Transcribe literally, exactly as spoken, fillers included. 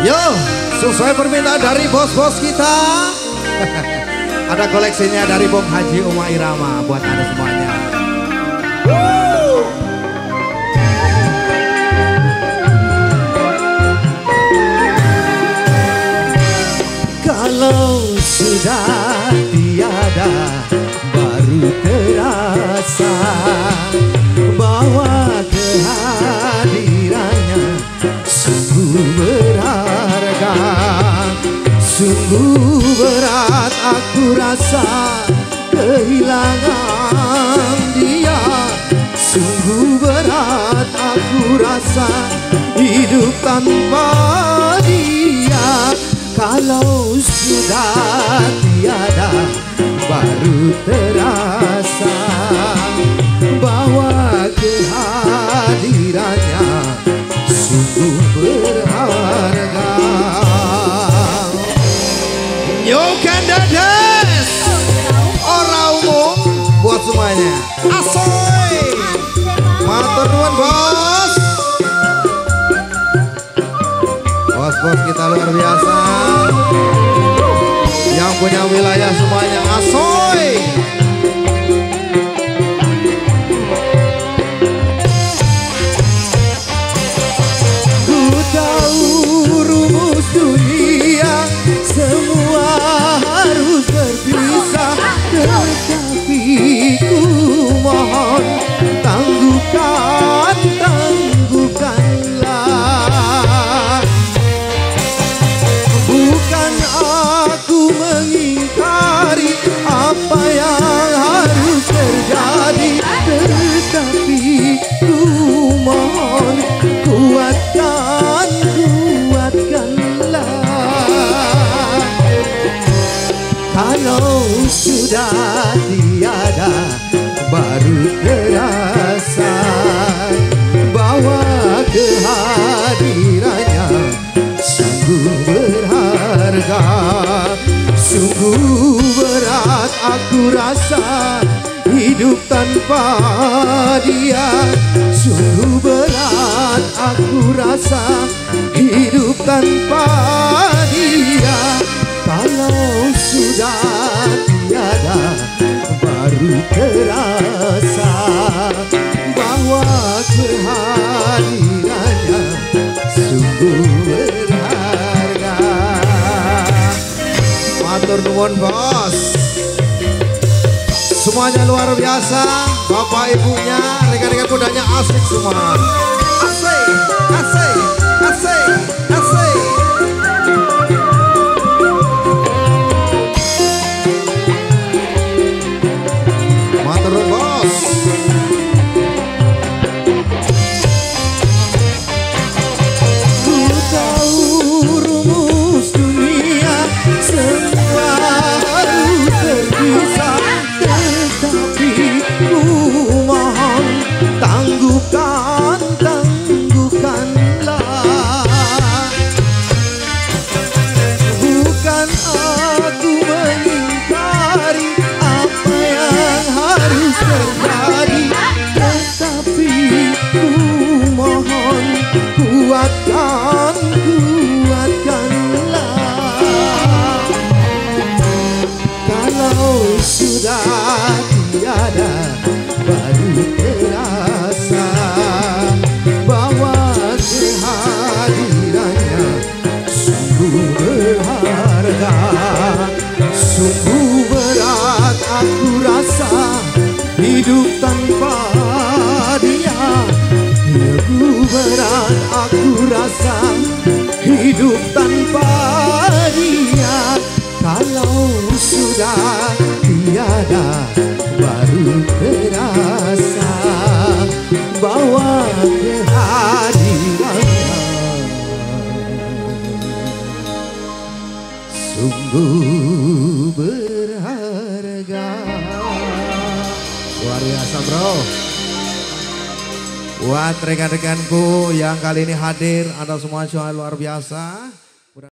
Yo, sesuai permintaan dari bos-bos kita. Ada koleksinya dari Bung Haji Uma Irama buat Anda semuanya. Woo! Kalau sudah tiada baru terasa bahwa kehadirannya sungguh berharga. Sungguh berat aku rasa kehilangan dia. Sungguh berat aku rasa hidup tanpa dia. Kalau sudah tiada baru terasa bahwa kehadirannya sungguh berharga. You can dance, orang umum buat semuanya. Asoy, matur nuwun bos. Bos-bos kita luar biasa. Yang punya wilayah semuanya asoy. Ku tahu rumus dunia semua harus berpisah, tetapi ku mohon tangguhkan, tangguhkanlah. Bukan aku mengingkari apa yang harus terjadi, tetapi ku mohon kuatkan, kuatkanlah. Kalau sudah tiada baru terasa bahwa kehadirannya sungguh berharga. Sungguh berat aku rasa hidup tanpa dia. Sungguh berat aku rasa hidup tanpa dia. Kalau sudah tiada baru terasa bahwa kehadirannya sungguh berharga. Matur nuwun bos. Semuanya luar biasa. Bapak ibunya, rekan-rekan mudanya asik semua. Asik, asik, asik, asik. Matur nuwun bos. Ku tahu rumus dunia semua harus berpisah, tetapi ku mohon tangguhkan, tangguhkanlah. Bukan aku mengingkari apa yang harus terjadi, tetapi ku mohon kuatkan, kuatkanlah. Kalau sudah tiada baru terasa bahwa kehadirannya sungguh berharga. Sungguh berat aku rasa hidup tanpa dia. Sungguh berat aku rasa hidup tanpa dia. Kalau sudah tiada baru terasa bahwa kehadirannya sungguh berharga. Luar biasa bro. Buat rekan-rekanku yang kali ini hadir, Anda semua luar biasa.